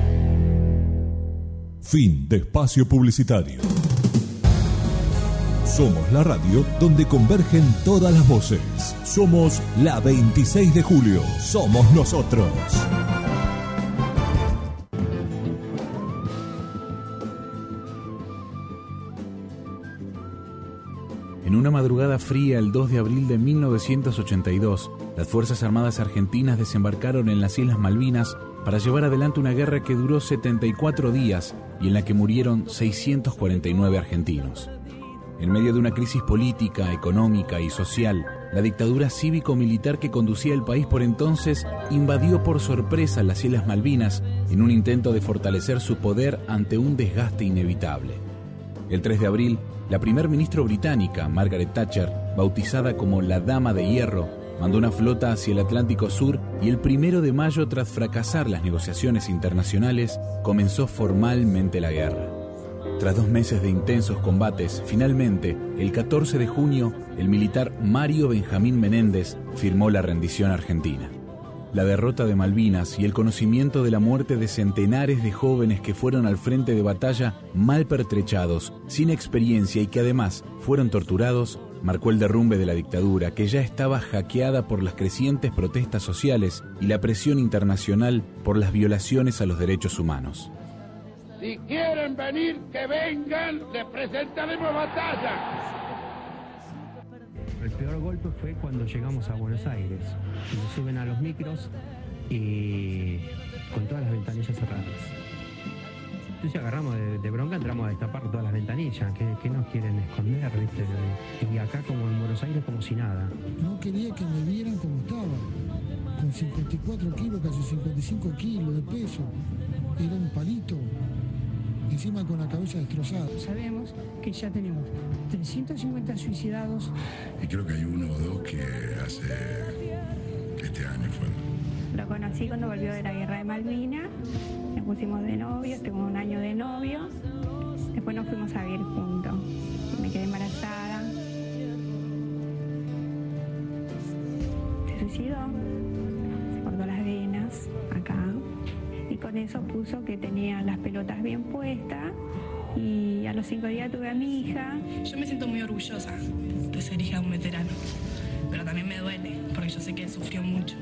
Fin de espacio publicitario. Somos la radio donde convergen todas las voces. Somos la veintiséis de julio. Somos nosotros. En una madrugada fría el dos de abril de mil novecientos ochenta y dos, las Fuerzas Armadas Argentinas desembarcaron en las Islas Malvinas para llevar adelante una guerra que duró setenta y cuatro días y en la que murieron seiscientos cuarenta y nueve argentinos. En medio de una crisis política, económica y social, la dictadura cívico-militar que conducía el país por entonces invadió por sorpresa las Islas Malvinas en un intento de fortalecer su poder ante un desgaste inevitable. El tres de abril, la primer ministra británica, Margaret Thatcher, bautizada como la Dama de Hierro, mandó una flota hacia el Atlántico Sur y el primero de mayo, tras fracasar las negociaciones internacionales, comenzó formalmente la guerra. Tras dos meses de intensos combates, finalmente, el catorce de junio, el militar Mario Benjamín Menéndez firmó la rendición argentina. La derrota de Malvinas y el conocimiento de la muerte de centenares de jóvenes que fueron al frente de batalla mal pertrechados, sin experiencia y que además fueron torturados, marcó el derrumbe de la dictadura, que ya estaba hackeada por las crecientes protestas sociales y la presión internacional por las violaciones a los derechos humanos. Si quieren venir, que vengan, les presentaremos batalla. El peor golpe fue cuando llegamos a Buenos Aires. Nos suben a los micros y con todas las ventanillas cerradas. Entonces agarramos de, de bronca, entramos a destapar todas las ventanillas. ¿Qué, qué nos quieren esconder? ¿Viste? Y acá como en Buenos Aires como si nada. No quería que me vieran como estaba. Con cincuenta y cuatro kilos, casi cincuenta y cinco kilos de peso. Era un palito. Encima con la cabeza destrozada. Sabemos que ya tenemos trescientos cincuenta suicidados. Y creo que hay uno o dos que hace este año fue. Lo conocí cuando volvió de la guerra de Malvinas. Nos pusimos de novios, tuvimos un año de novios. Después nos fuimos a vivir juntos. Me quedé embarazada. Se suicidó. Se cortó las venas acá. Y con eso puso que tenía las pelotas bien puestas y a los cinco días tuve a mi hija. Yo me siento muy orgullosa de ser hija de un veterano, pero también me duele porque yo sé que él sufrió mucho.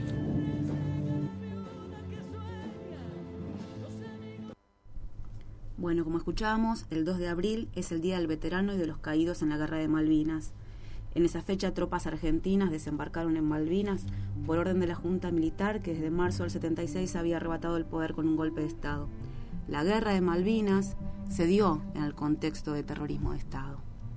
Bueno, como escuchábamos, el dos de abril es el Día del Veterano y de los Caídos en la Guerra de Malvinas. En esa fecha, tropas argentinas desembarcaron en Malvinas por orden de la Junta Militar, que desde marzo del setenta y seis había arrebatado el poder con un golpe de Estado. La Guerra de Malvinas se dio en el contexto de terrorismo de Estado.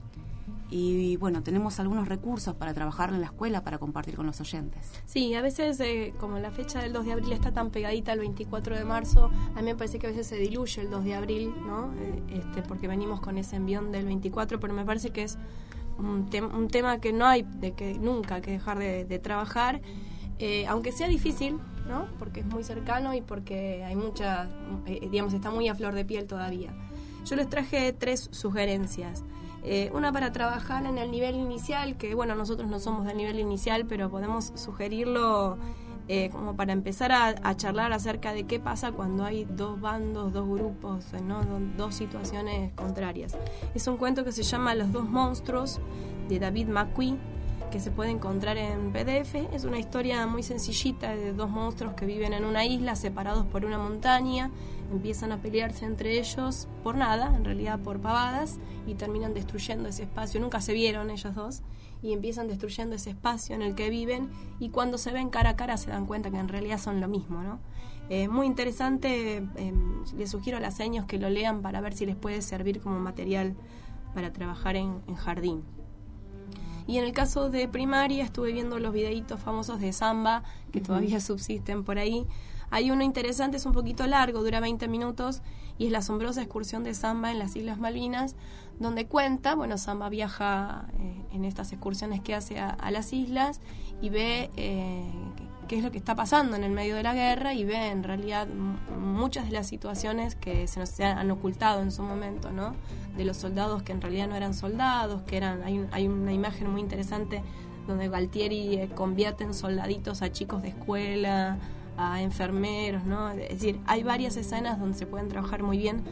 Y bueno, tenemos algunos recursos para trabajar en la escuela, para compartir con los oyentes. Sí, a veces, eh, como la fecha del dos de abril está tan pegadita al veinticuatro de marzo, a mí me parece que a veces se diluye el dos de abril, ¿no? Eh, este, porque venimos con ese envión del veinticuatro, pero me parece que es Un, te- un tema que no hay de que nunca que dejar de, de trabajar, eh, aunque sea difícil, ¿no? Porque es muy cercano y porque hay mucha, eh, digamos, está muy a flor de piel todavía. Yo les traje tres sugerencias. Eh, una para trabajar en el nivel inicial, que bueno, nosotros no somos del nivel inicial, pero podemos sugerirlo eh, como para empezar a, a charlar acerca de qué pasa cuando hay dos bandos, dos grupos, ¿no? Dos situaciones contrarias. Es un cuento que se llama Los dos monstruos, de David McQueen, que se puede encontrar en P D F. Es una historia muy sencillita de dos monstruos que viven en una isla separados por una montaña, empiezan a pelearse entre ellos por nada, en realidad por pavadas, y terminan destruyendo ese espacio. Nunca se vieron ellos dos y empiezan destruyendo ese espacio en el que viven, y cuando se ven cara a cara se dan cuenta que en realidad son lo mismo, ¿no? Eh, muy interesante, eh, les sugiero a las seños que lo lean para ver si les puede servir como material para trabajar en, en jardín. Y en el caso de primaria estuve viendo los videitos famosos de Samba, que uh-huh. todavía subsisten por ahí. Hay uno interesante, es un poquito largo, dura veinte minutos, y es la asombrosa excursión de Samba en las Islas Malvinas, donde cuenta, bueno, Samba viaja eh, en estas excursiones que hace a, a las islas y ve eh, qué es lo que está pasando en el medio de la guerra, y ve en realidad m- muchas de las situaciones que se nos han ocultado en su momento, ¿no? De los soldados que en realidad no eran soldados, que eran, hay, un, hay una imagen muy interesante donde Galtieri eh, convierte en soldaditos a chicos de escuela, a enfermeros, ¿no? Es decir, hay varias escenas donde se pueden trabajar muy bien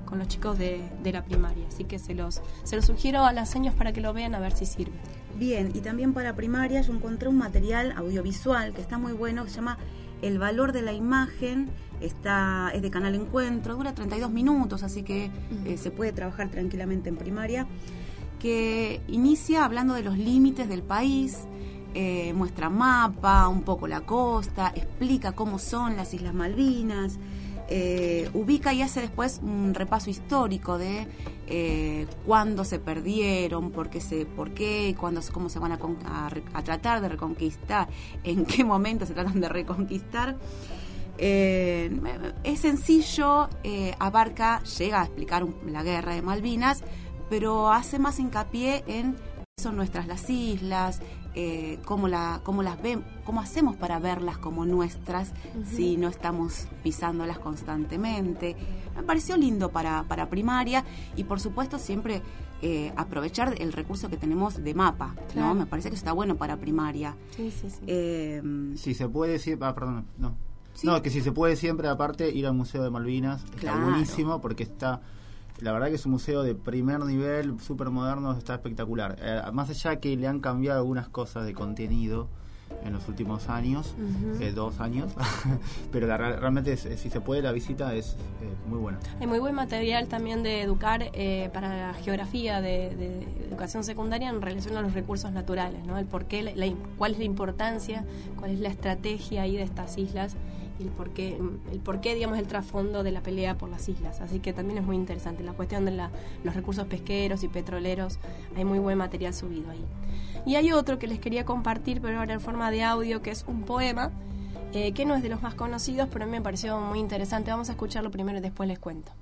con los chicos de, de la primaria. Así que se los, se los sugiero a las señas para que lo vean a ver si sirve. Bien, y también para primaria yo encontré un material audiovisual que está muy bueno, que se llama El valor de la imagen. Está, es de Canal Encuentro, dura treinta y dos minutos, así que eh, se puede trabajar tranquilamente en primaria, que inicia hablando de los límites del país, eh, muestra mapa, un poco la costa, explica cómo son las Islas Malvinas, eh, ubica y hace después un repaso histórico de eh, cuándo se perdieron, por qué, se, por qué cuándo, cómo se van a, a, a tratar de reconquistar, en qué momento se tratan de reconquistar. Eh, es sencillo, eh, abarca, llega a explicar un, la guerra de Malvinas, pero hace más hincapié en qué son nuestras las islas, eh, cómo, la, cómo las ven, cómo hacemos para verlas como nuestras, uh-huh, si no estamos pisándolas constantemente. Me pareció lindo para, para primaria y por supuesto siempre eh, aprovechar el recurso que tenemos de mapa, claro, ¿no? Me parece que está bueno para primaria. Sí, sí, sí. Eh, si se puede decir, ah, perdón, no. ¿Sí? No, que si se puede siempre, aparte, ir al Museo de Malvinas. Claro. Está buenísimo porque está, la verdad que es un museo de primer nivel, súper moderno, está espectacular. Eh, más allá que le han cambiado algunas cosas de contenido en los últimos años, uh-huh, eh, dos años, pero la, realmente es, si se puede la visita es eh, muy buena. Hay muy buen material también de educar eh, para la geografía de, de educación secundaria en relación a los recursos naturales, ¿no? El por qué, la, la, cuál es la importancia, cuál es la estrategia ahí de estas islas y el por qué, el por qué, digamos, el trasfondo de la pelea por las islas. Así que también es muy interesante. La cuestión de la, los recursos pesqueros y petroleros, hay muy buen material subido ahí. Y hay otro que les quería compartir, pero ahora en forma de audio, que es un poema, eh, que no es de los más conocidos, pero a mí me pareció muy interesante. Vamos a escucharlo primero y después les cuento.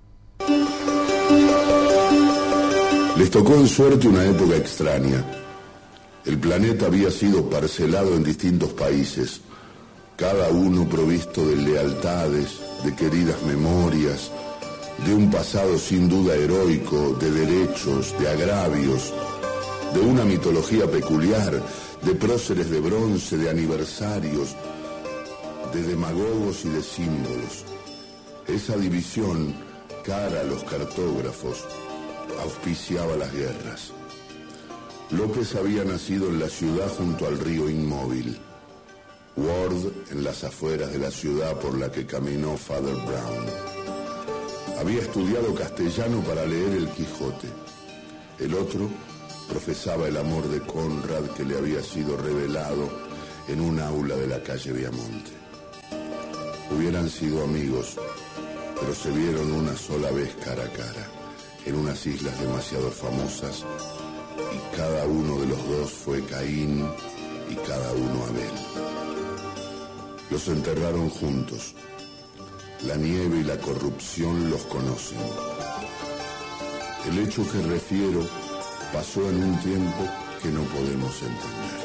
Les tocó en suerte una época extraña. El planeta había sido parcelado en distintos países, cada uno provisto de lealtades, de queridas memorias, de un pasado sin duda heroico, de derechos, de agravios, de una mitología peculiar, de próceres de bronce, de aniversarios, de demagogos y de símbolos. Esa división, cara a los cartógrafos, auspiciaba las guerras. López había nacido en la ciudad junto al río Inmóvil, Ward en las afueras de la ciudad por la que caminó Father Brown. Había estudiado castellano para leer el Quijote. El otro profesaba el amor de Conrad que le había sido revelado en un aula de la calle Viamonte. Hubieran sido amigos, pero se vieron una sola vez cara a cara, en unas islas demasiado famosas, y cada uno de los dos fue Caín y cada uno Abel. Los enterraron juntos. La nieve y la corrupción los conocen. El hecho que refiero pasó en un tiempo que no podemos entender.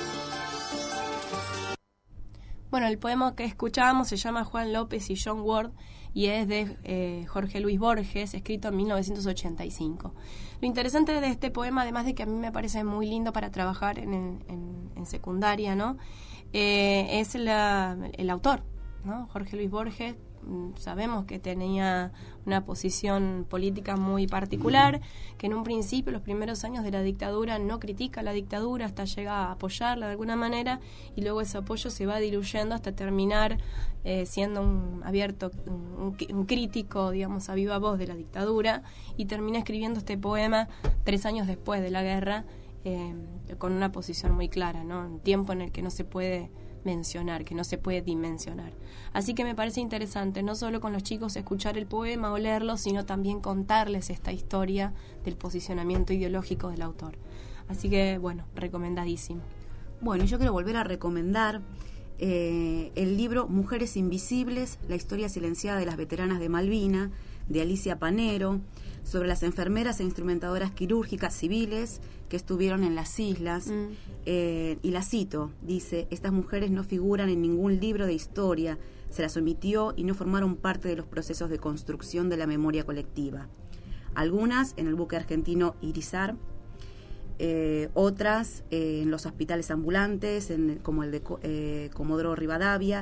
Bueno, el poema que escuchábamos se llama Juan López y John Ward y es de eh, Jorge Luis Borges, escrito en mil novecientos ochenta y cinco. Lo interesante de este poema, además de que a mí me parece muy lindo para trabajar en, en, en secundaria, ¿no? Eh, es la, el autor, ¿no? Jorge Luis Borges. Sabemos que tenía una posición política muy particular, que en un principio, los primeros años de la dictadura, no critica la dictadura, hasta llega a apoyarla de alguna manera, y luego ese apoyo se va diluyendo hasta terminar eh, siendo un abierto, un, un crítico, digamos, a viva voz de la dictadura, y termina escribiendo este poema tres años después de la guerra, eh, con una posición muy clara, ¿no? Un tiempo en el que no se puede mencionar, que no se puede dimensionar. Así que me parece interesante, no solo con los chicos escuchar el poema o leerlo, sino también contarles esta historia del posicionamiento ideológico del autor. Así que, bueno, recomendadísimo. Bueno, yo quiero volver a recomendar eh, el libro Mujeres Invisibles, la historia silenciada de las veteranas de Malvina, de Alicia Panero, sobre las enfermeras e instrumentadoras quirúrgicas civiles que estuvieron en las islas. Mm. Eh, y la cito, dice: estas mujeres no figuran en ningún libro de historia, se las omitió y no formaron parte de los procesos de construcción de la memoria colectiva. Algunas en el buque argentino Irizar, eh, otras eh, en los hospitales ambulantes, en, como el de eh, Comodoro Rivadavia,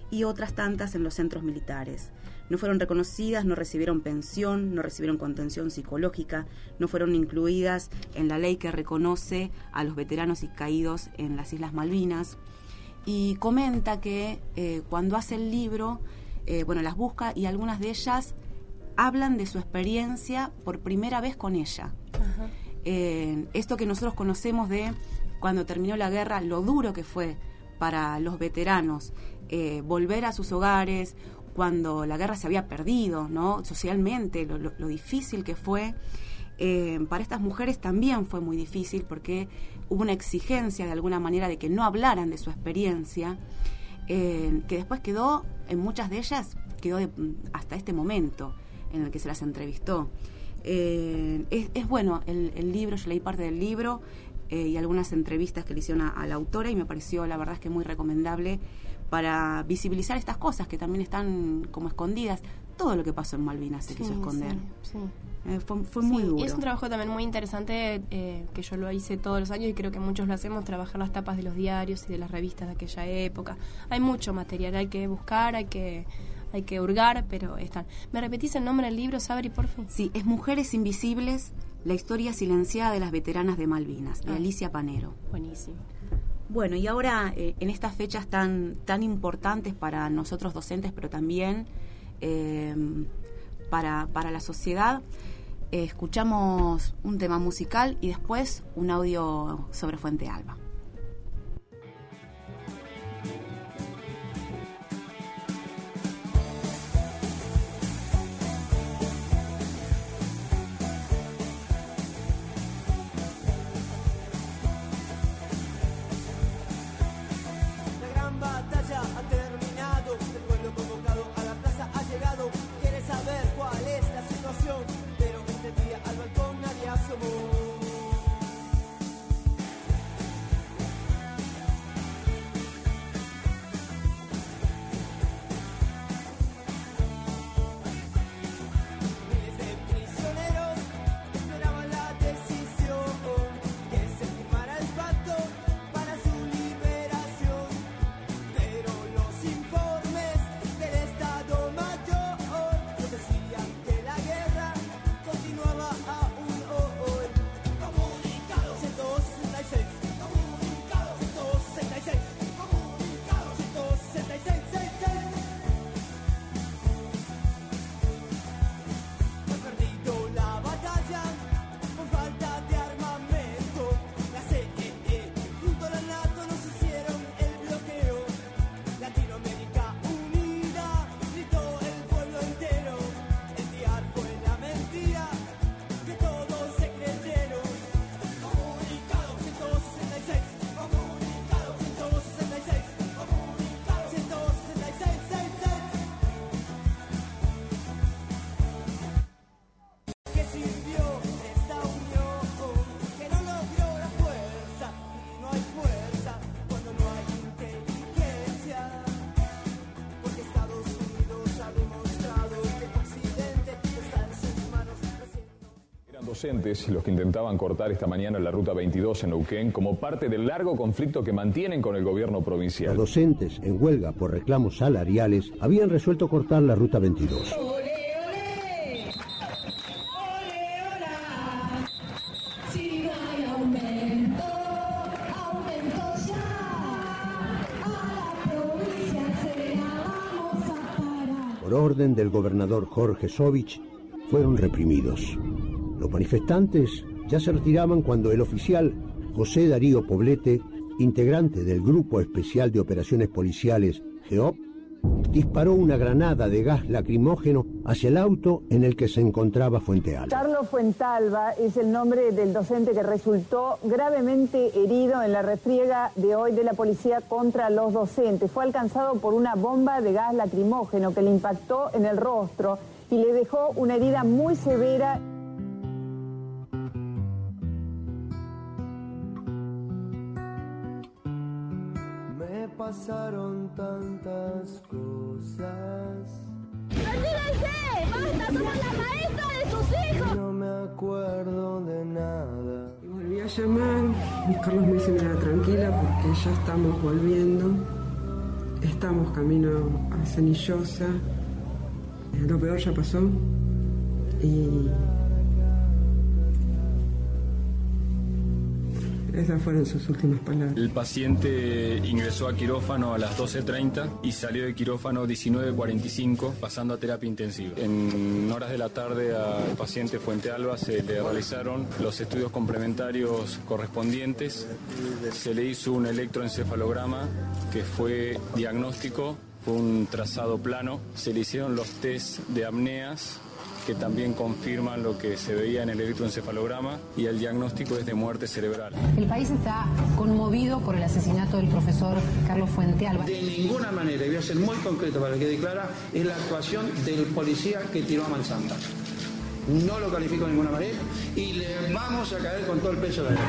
y otras tantas en los centros militares. No fueron reconocidas, no recibieron pensión, no recibieron contención psicológica, no fueron incluidas en la ley que reconoce a los veteranos y caídos en las Islas Malvinas. Y comenta que eh, cuando hace el libro, eh, bueno, las busca y algunas de ellas hablan de su experiencia por primera vez con ella. Ajá. Eh, esto que nosotros conocemos de cuando terminó la guerra, lo duro que fue para los veteranos eh, volver a sus hogares, cuando la guerra se había perdido, ¿no? Socialmente, lo, lo, lo difícil que fue. Eh, para estas mujeres también fue muy difícil porque hubo una exigencia de alguna manera de que no hablaran de su experiencia, eh, que después quedó, en muchas de ellas, quedó de, hasta este momento en el que se las entrevistó. Eh, es, es bueno el, el libro, yo leí parte del libro eh, y algunas entrevistas que le hicieron a, a la autora y me pareció la verdad es que muy recomendable para visibilizar estas cosas que también están como escondidas. Todo lo que pasó en Malvinas se sí, quiso esconder. Sí, sí. Eh, fue fue sí, muy duro. Y es un trabajo también muy interesante eh, que yo lo hice todos los años y creo que muchos lo hacemos, trabajar las tapas de los diarios y de las revistas de aquella época. Hay mucho material, hay que buscar, hay que hay que hurgar, pero están. ¿Me repetís el nombre del libro, Sabri, por fin? Sí, es Mujeres Invisibles, la historia silenciada de las veteranas de Malvinas, de ah. Alicia Panero. Buenísimo. Bueno, y ahora eh, en estas fechas tan tan importantes para nosotros docentes, pero también eh, para, para la sociedad, eh, escuchamos un tema musical y después un audio sobre Fuente Alba. Docentes los que intentaban cortar esta mañana la ruta veintidós en Neuquén como parte del largo conflicto que mantienen con el gobierno provincial. Los docentes en huelga por reclamos salariales habían resuelto cortar la ruta veintidós. Por orden del gobernador Jorge Sovich, fueron reprimidos. Los manifestantes ya se retiraban cuando el oficial José Darío Poblete, integrante del Grupo Especial de Operaciones Policiales, G O P, disparó una granada de gas lacrimógeno hacia el auto en el que se encontraba Fuente Alba. Carlos Fuentalba es el nombre del docente que resultó gravemente herido en la refriega de hoy de la policía contra los docentes. Fue alcanzado por una bomba de gas lacrimógeno que le impactó en el rostro y le dejó una herida muy severa. Pasaron tantas cosas. ¡Retírese! ¡Basta! ¡Somos la maestra de sus hijos! No me acuerdo de nada. Y volví a llamar. Carlos me dice, mira, tranquila, porque ya estamos volviendo. Estamos camino a Cenillosa. Lo peor ya pasó. Y esas fueron sus últimas palabras. El paciente ingresó a quirófano a las doce treinta y salió de quirófano diecinueve cuarenta y cinco, pasando a terapia intensiva. En horas de la tarde al paciente Fuente Alba se le realizaron los estudios complementarios correspondientes. Se le hizo un electroencefalograma que fue diagnóstico, fue un trazado plano. Se le hicieron los test de apneas, que también confirman lo que se veía en el electroencefalograma, y el diagnóstico es de muerte cerebral. El país está conmovido por el asesinato del profesor Carlos Fuente Alba. De ninguna manera, y voy a ser muy concreto para que quede clara, es la actuación del policía que tiró a mansalva. No lo califico de ninguna manera y le vamos a caer con todo el peso de la ley.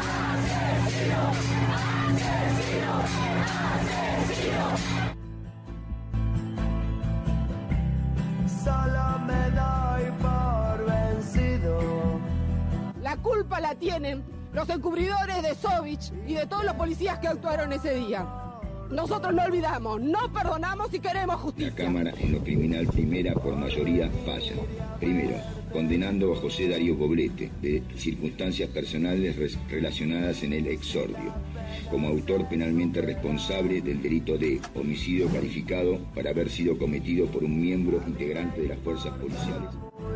Solo me doy por vencido. La culpa la tienen los encubridores de Sovich y de todos los policías que actuaron ese día. Nosotros no olvidamos, no perdonamos y queremos justicia. La Cámara en lo criminal primera por mayoría falla. Primero, condenando a José Darío Poblete de circunstancias personales res- relacionadas en el exordio, como autor penalmente responsable del delito de homicidio calificado para haber sido cometido por un miembro integrante de las fuerzas policiales.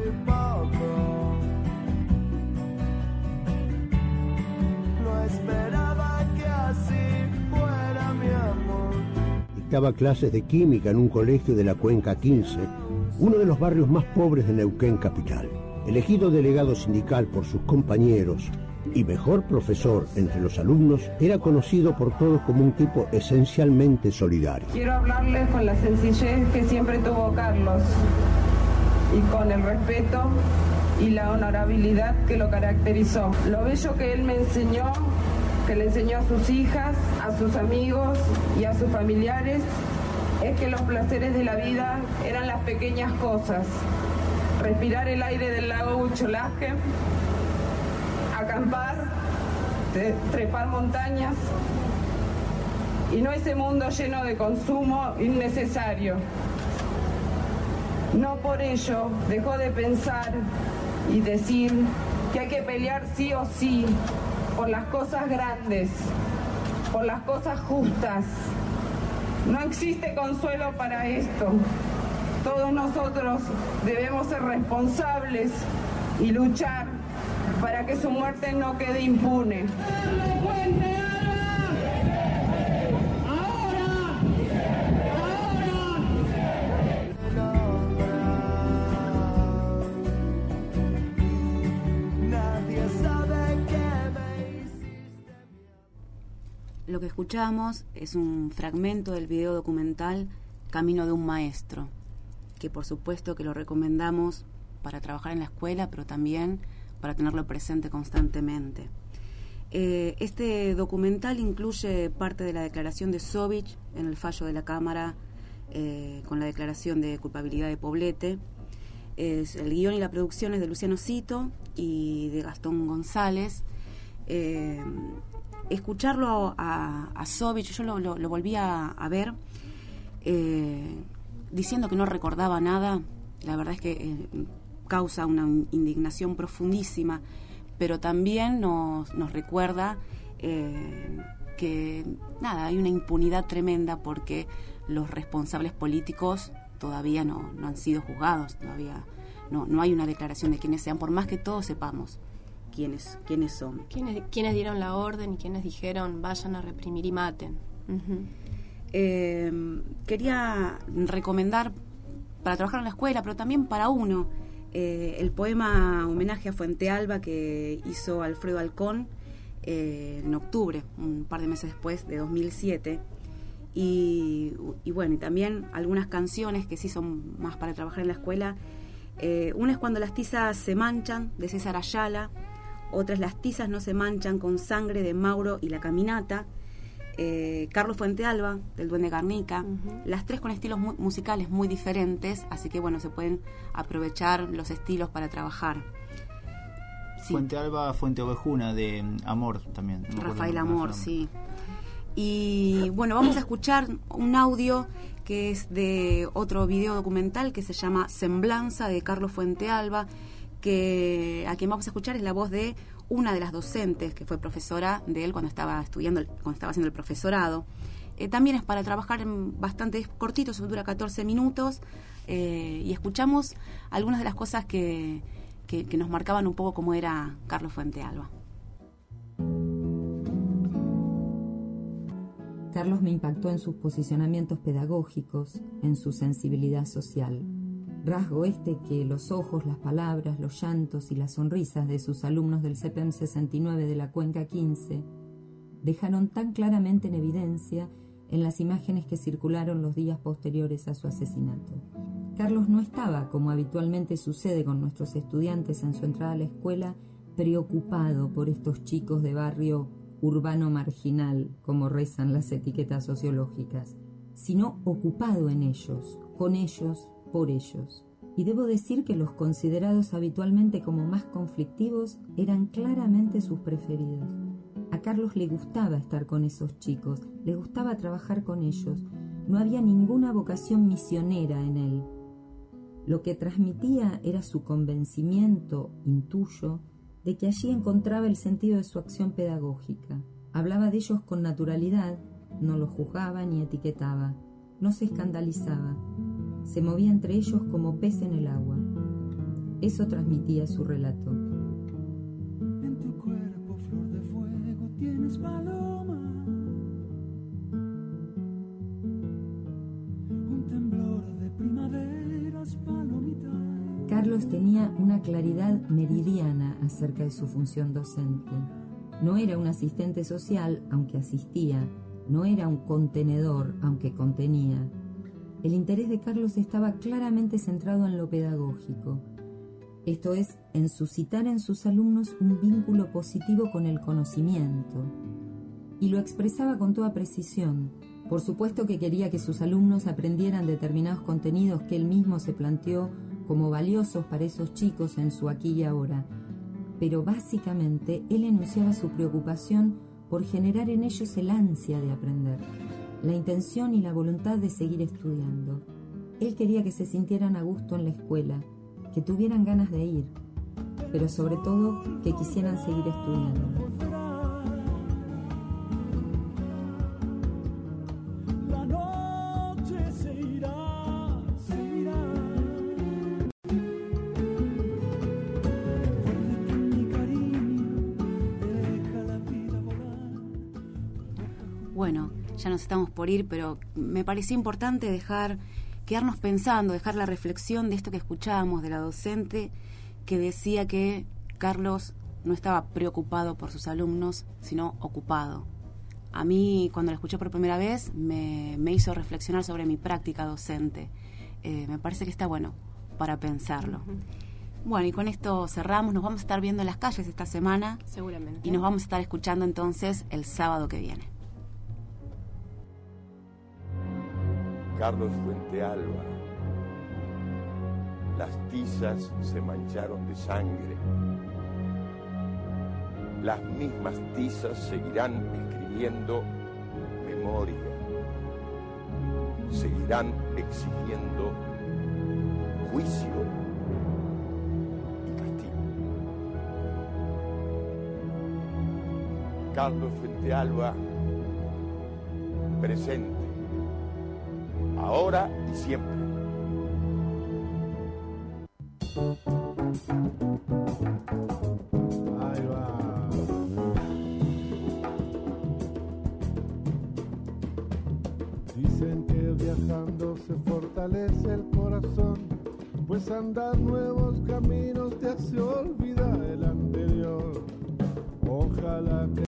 No esperaba que así fuera mi amor. Dictaba clases de química en un colegio de la Cuenca quince, uno de los barrios más pobres de Neuquén capital. Elegido delegado sindical por sus compañeros y mejor profesor entre los alumnos, era conocido por todos como un tipo esencialmente solidario. Quiero hablarles con la sencillez que siempre tuvo Carlos y con el respeto y la honorabilidad que lo caracterizó. Lo bello que él me enseñó, que le enseñó a sus hijas, a sus amigos y a sus familiares, es que los placeres de la vida eran las pequeñas cosas. Respirar el aire del lago Hucholaje, acampar, trepar montañas y no ese mundo lleno de consumo innecesario. No por ello dejó de pensar y decir que hay que pelear sí o sí por las cosas grandes, por las cosas justas. No existe consuelo para esto. Todos nosotros debemos ser responsables y luchar para que su muerte no quede impune. Lo que escuchamos es un fragmento del video documental Camino de un Maestro, que por supuesto que lo recomendamos para trabajar en la escuela, pero también para tenerlo presente constantemente. Eh, este documental incluye parte de la declaración de Sovich en el fallo de la Cámara, eh, con la declaración de culpabilidad de Poblete. Es, el guión y la producción es de Luciano Cito y de Gastón González. Eh, escucharlo a, a Sovich, yo lo, lo, lo volví a, a ver, eh, diciendo que no recordaba nada, la verdad es que eh, causa una indignación profundísima, pero también nos, nos recuerda eh, que nada, hay una impunidad tremenda porque los responsables políticos todavía no, no han sido juzgados, todavía no, no hay una declaración de quiénes sean, por más que todos sepamos quiénes, quiénes son. ¿Quiénes, quiénes dieron la orden y quiénes dijeron vayan a reprimir y maten? Uh-huh. Eh, quería recomendar para trabajar en la escuela, pero también para uno, eh, el poema homenaje a Fuente Alba que hizo Alfredo Alcón eh, en octubre, un par de meses después, de dos mil siete. Y, y bueno, y también algunas canciones que sí son más para trabajar en la escuela. Eh, una es Cuando las tizas se manchan, de César Ayala. Otra es Las tizas no se manchan, con sangre, de Mauro y La Caminata. Eh, Carlos Fuente Alba, del Duende Garnica. Uh-huh. Las tres con estilos mu- musicales muy diferentes, así que bueno, se pueden aprovechar los estilos para trabajar. Sí. Fuente Alba, Fuente Ovejuna, de Amor también. No Rafael Amor, sí. Y bueno, vamos a escuchar un audio que es de otro video documental que se llama Semblanza, de Carlos Fuentealba, que a quien vamos a escuchar es la voz de una de las docentes que fue profesora de él cuando estaba estudiando, cuando estaba haciendo el profesorado. Eh, también es para trabajar en bastante cortito, dura catorce minutos, eh, y escuchamos algunas de las cosas que, que, que nos marcaban un poco cómo era Carlos Fuentealba. Carlos me impactó en sus posicionamientos pedagógicos, en su sensibilidad social. Rasgo este que los ojos, las palabras, los llantos y las sonrisas de sus alumnos del C P E M sesenta y nueve de la Cuenca quince dejaron tan claramente en evidencia en las imágenes que circularon los días posteriores a su asesinato. Carlos no estaba, como habitualmente sucede con nuestros estudiantes en su entrada a la escuela, preocupado por estos chicos de barrio urbano marginal, como rezan las etiquetas sociológicas, sino ocupado en ellos, con ellos, por ellos. Y debo decir que los considerados habitualmente como más conflictivos eran claramente sus preferidos. A Carlos le gustaba estar con esos chicos, le gustaba trabajar con ellos, no había ninguna vocación misionera en él. Lo que transmitía era su convencimiento, intuyo, de que allí encontraba el sentido de su acción pedagógica. Hablaba de ellos con naturalidad, no los juzgaba ni etiquetaba, no se escandalizaba, se movía entre ellos como pez en el agua. Eso transmitía su relato. En tu cuerpo, flor de fuego, tienes paloma. Un temblor de primaveras, palomita. Carlos tenía una claridad meridiana acerca de su función docente. No era un asistente social, aunque asistía. No era un contenedor, aunque contenía. El interés de Carlos estaba claramente centrado en lo pedagógico. Esto es, en suscitar en sus alumnos un vínculo positivo con el conocimiento. Y lo expresaba con toda precisión. Por supuesto que quería que sus alumnos aprendieran determinados contenidos que él mismo se planteó como valiosos para esos chicos en su aquí y ahora, pero básicamente él enunciaba su preocupación por generar en ellos el ansia de aprender, la intención y la voluntad de seguir estudiando. Él quería que se sintieran a gusto en la escuela, que tuvieran ganas de ir, pero sobre todo que quisieran seguir estudiando. Bueno, ya nos estamos por ir, pero me pareció importante dejar, quedarnos pensando, dejar la reflexión de esto que escuchábamos de la docente que decía que Carlos no estaba preocupado por sus alumnos, sino ocupado. A mí, cuando lo escuché por primera vez, me, me hizo reflexionar sobre mi práctica docente. Eh, me parece que está bueno para pensarlo. Uh-huh. Bueno, y con esto cerramos. Nos vamos a estar viendo en las calles esta semana. Seguramente. Y nos vamos a estar escuchando entonces el sábado que viene. Carlos Fuentealba. Las tizas se mancharon de sangre. Las mismas tizas seguirán escribiendo memoria. Seguirán exigiendo juicio y castigo. Carlos Fuentealba, presente, ahora y siempre. Ahí va. Dicen que viajando se fortalece el corazón, pues andar nuevos caminos te hace olvidar el anterior. Ojalá que